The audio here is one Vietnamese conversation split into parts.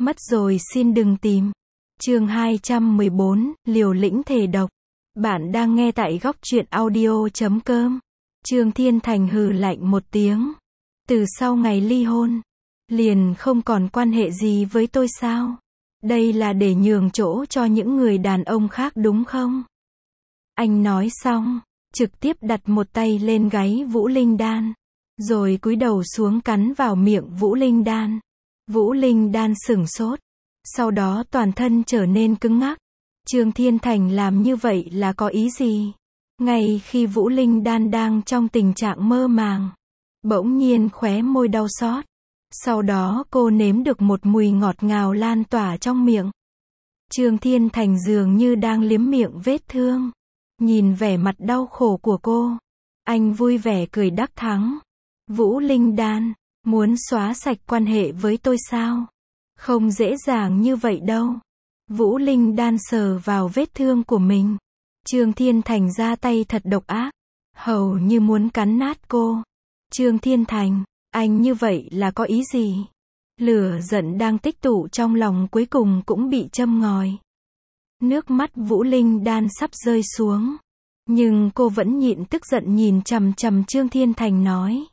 Mất rồi xin đừng tìm. Chương 214, liều lĩnh thề độc. Bạn đang nghe tại góc truyện audio.com. Trương Thiên Thành hừ lạnh một tiếng. Từ sau ngày ly hôn, liền không còn quan hệ gì với tôi sao? Đây là để nhường chỗ cho những người đàn ông khác đúng không? Anh nói xong, trực tiếp đặt một tay lên gáy Vũ Linh Đan, rồi cúi đầu xuống cắn vào miệng Vũ Linh Đan. Vũ Linh Đan sửng sốt, sau đó toàn thân trở nên cứng ngắc. Trương Thiên Thành làm như vậy là có ý gì? Ngay khi Vũ Linh Đan đang trong tình trạng mơ màng, bỗng nhiên khóe môi đau xót. Sau đó cô nếm được một mùi ngọt ngào lan tỏa trong miệng. Trương Thiên Thành dường như đang liếm miệng vết thương. Nhìn vẻ mặt đau khổ của cô, anh vui vẻ cười đắc thắng. Vũ Linh Đan, muốn xóa sạch quan hệ với tôi sao? Không dễ dàng như vậy đâu. Vũ Linh Đan sờ vào vết thương của mình. Trương Thiên Thành ra tay thật độc ác, hầu như muốn cắn nát cô. Trương Thiên Thành, anh như vậy là có ý gì? Lửa giận đang tích tụ trong lòng cuối cùng cũng bị châm ngòi. Nước mắt Vũ Linh Đan sắp rơi xuống, nhưng cô vẫn nhịn tức giận nhìn chằm chằm Trương Thiên Thành nói.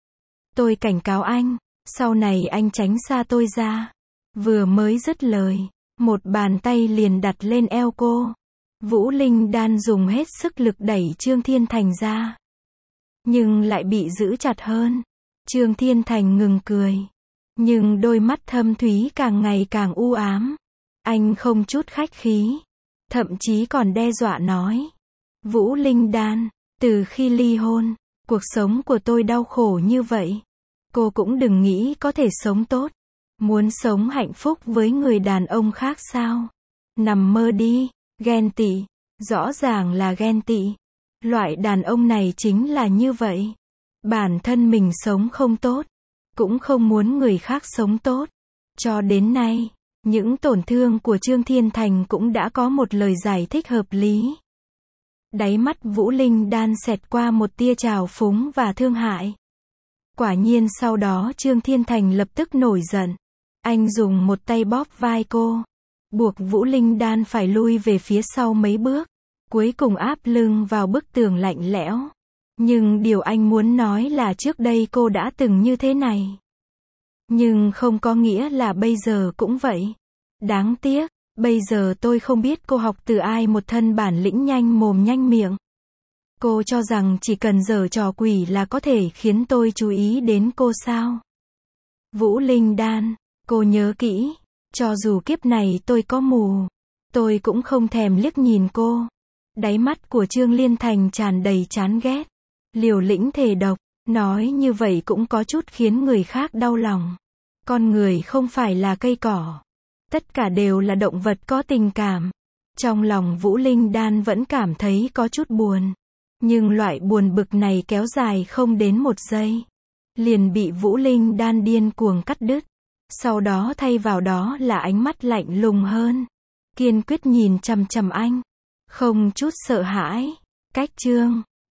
Tôi cảnh cáo anh, sau này anh tránh xa tôi ra. Vừa mới dứt lời, một bàn tay liền đặt lên eo cô. Vũ Linh Đan dùng hết sức lực đẩy Trương Thiên Thành ra, nhưng lại bị giữ chặt hơn. Trương Thiên Thành ngừng cười, nhưng đôi mắt thâm thúy càng ngày càng u ám. Anh không chút khách khí, thậm chí còn đe dọa nói. Vũ Linh Đan, từ khi ly hôn, cuộc sống của tôi đau khổ như vậy. Cô cũng đừng nghĩ có thể sống tốt. Muốn sống hạnh phúc với người đàn ông khác sao? Nằm mơ đi, ghen tị. Rõ ràng là ghen tị. Loại đàn ông này chính là như vậy. Bản thân mình sống không tốt, cũng không muốn người khác sống tốt. Cho đến nay, những tổn thương của Trương Thiên Thành cũng đã có một lời giải thích hợp lý. Đáy mắt Vũ Linh Đan xẹt qua một tia trào phúng và thương hại. Quả nhiên sau đó Trương Thiên Thành lập tức nổi giận. Anh dùng một tay bóp vai cô, buộc Vũ Linh Đan phải lui về phía sau mấy bước, cuối cùng áp lưng vào bức tường lạnh lẽo. Nhưng điều anh muốn nói là trước đây cô đã từng như thế này. Nhưng không có nghĩa là bây giờ cũng vậy. Đáng tiếc, bây giờ tôi không biết cô học từ ai một thân bản lĩnh nhanh mồm nhanh miệng. Cô cho rằng chỉ cần giở trò quỷ là có thể khiến tôi chú ý đến cô sao? Vũ Linh Đan, cô nhớ kỹ, cho dù kiếp này tôi có mù, tôi cũng không thèm liếc nhìn cô. Đáy mắt của Trương Liên Thành tràn đầy chán ghét. Liều lĩnh thề độc, nói như vậy cũng có chút khiến người khác đau lòng. Con người không phải là cây cỏ. Tất cả đều là động vật có tình cảm. Trong lòng Vũ Linh Đan vẫn cảm thấy có chút buồn. Nhưng loại buồn bực này kéo dài không đến một giây, liền bị Vũ Linh Đan điên cuồng cắt đứt. Sau đó thay vào đó là ánh mắt lạnh lùng hơn, kiên quyết nhìn chằm chằm anh, không chút sợ hãi. Cách chương